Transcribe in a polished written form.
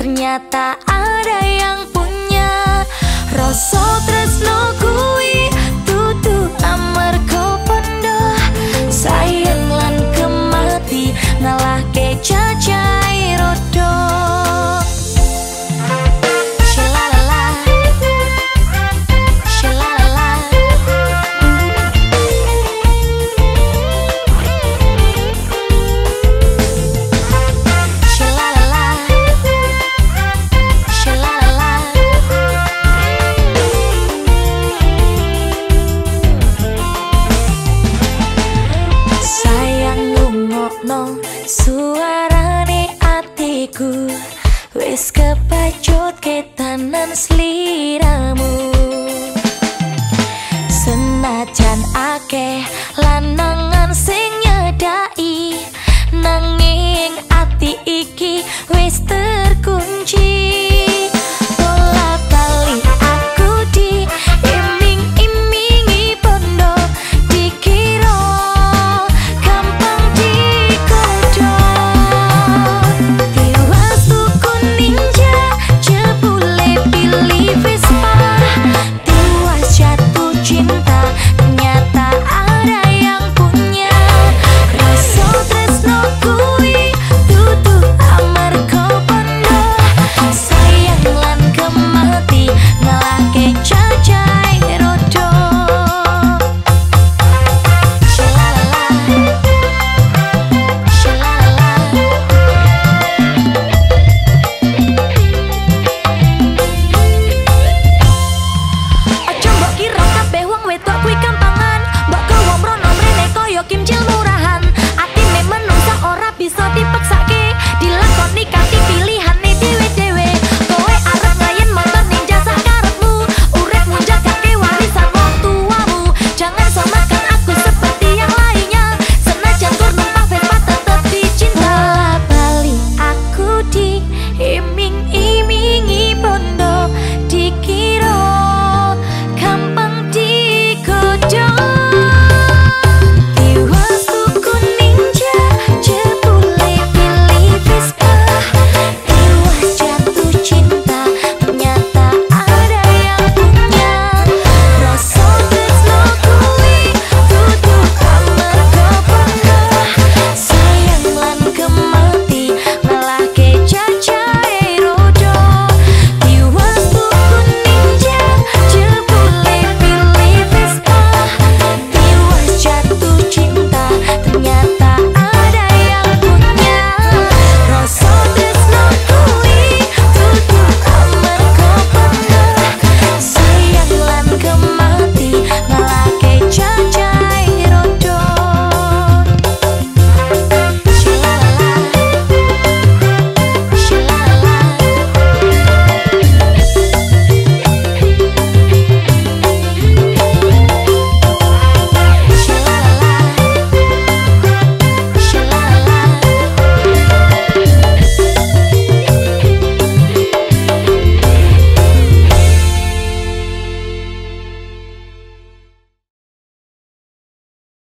ternyata ada yang punya. Rasa tresno kuwi dudu amarga pondo, sayang lan kemati ngalahke cacai rodo. Suarane atiku wis kepacut ketanan sliramu. Senajan akeh lanangan sing nyedai, nanging ati iki wis terkunci. Bola-bali aku di iming-imingi bondo, dikira gampang digoda. Tiwas tuku ninja jebule pilih Vespa, tiwas jatuh cinta ternyata ada yang punya. Rasa tresno kuwi dudu amarga pondo, sayang lan kemati ngalahke cacai rodo. Aja mbok kira kabeh wong wedok kuwi gampangan, mbok gawa mrono mrene kaya kimcil murahan. Atine menungsa ora bisa dipeksake, dilakoni kanthi pilihane dhewe-dhewe. Kowe arep ngayen motor ninja sak karepmu, uripmu jagake warisan wong tuamu. Jangan samakan aku seperti yang lainnya, senajan tur numpak Vespa tetep dicinta. Bola-bali aku di iming-imingi